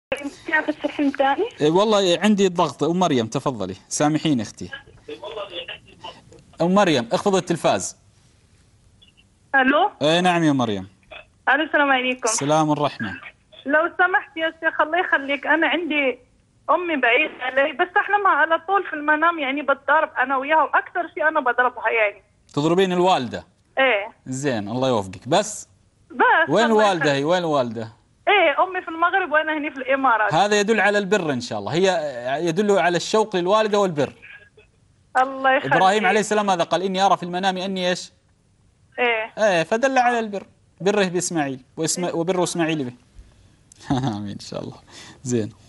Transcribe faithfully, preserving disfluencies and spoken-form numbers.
يمكن اخذ شحن ثاني؟ إيه والله عندي الضغط. ام مريم تفضلي، سامحيني اختي. ام مريم اخفضي التلفاز. الو. اي نعم يا مريم. الو، السلام عليكم. السلام والرحمة. لو سمحت يا شيخ الله يخليك، انا عندي امي بعيد علي، بس احنا ما على طول في المنام يعني بتضارب انا وياها، واكثر شيء انا بضربها يعني. تضربين الوالدة؟ ايه. زين الله يوفقك. بس بس وين الله الوالدة؟ هي يخليك. وين الوالدة؟ ايه، امي في المغرب وانا هني في الامارات. هذا يدل على البر ان شاء الله، هي يدل على الشوق للوالدة والبر. الله يخليك. ابراهيم عليه السلام ماذا قال؟ اني ارى في المنام اني ايش؟ ايه. ايه، فدل على البر، بره باسماعيل واسم وبر اسماعيل به. امين ان شاء الله. زين.